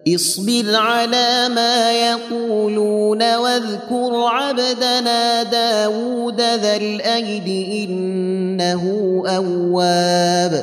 اصبر على ما يقولون واذكر عبدنا داود ذا الأيد إنه أواب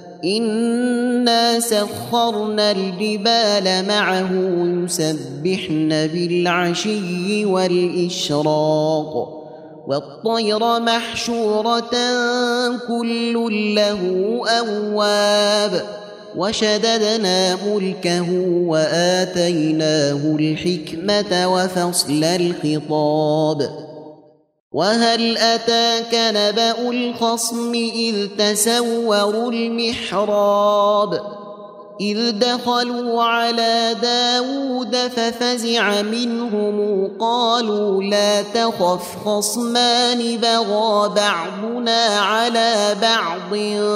إنا سخرنا الجبال معه يسبحن بالعشي والإشراق والطير محشورة كل له أواب وشددنا ملكه وآتيناه الحكمة وفصل الخطاب وهل أتاك نبأ الخصم إذ تسوروا المحراب إذ دخلوا على داود ففزع منهم قالوا لا تخف خصمان بغى بعضنا على بعض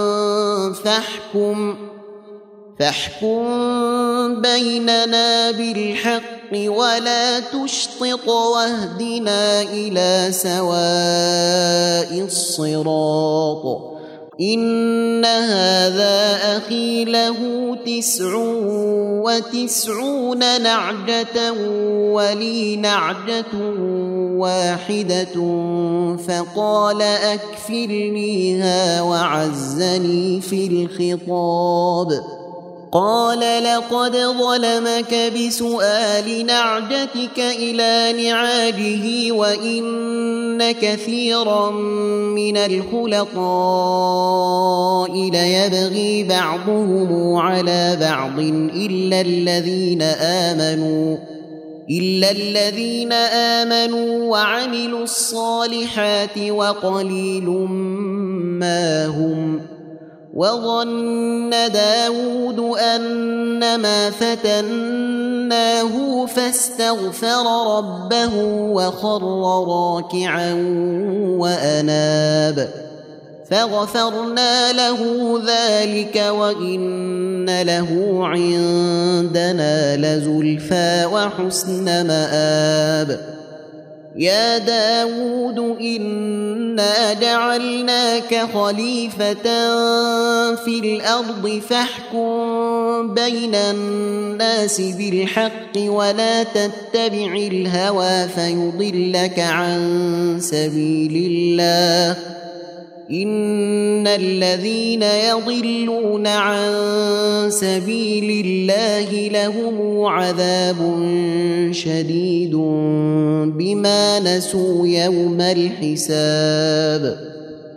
فاحكم بيننا بالحق ولا تشطط واهدنا إلى سواء الصراط إن هذا أخي له 99 نعجة ولي نعجة واحدة فقال أكفلنيها وعزني في الخطاب قال لقد ظلمك بسؤال نعجتك إلى نعاجه وإن كثيرا من الخلطاء ليبغي بعضهم على بعض إلا الذين آمنوا وعملوا الصالحات وقليل ما هم وظن داود أنما فتناه فاستغفر ربه وخر راكعا وأناب فغفرنا له ذلك وإن له عندنا لزلفى وحسن مآب يا داود إنا جعلناك خليفة في الأرض فاحكم بين الناس بالحق ولا تتبع الهوى فيضلك عن سبيل الله إن الذين يضلون عن سبيل الله لهم عذاب شديد بما نسوا يوم الحساب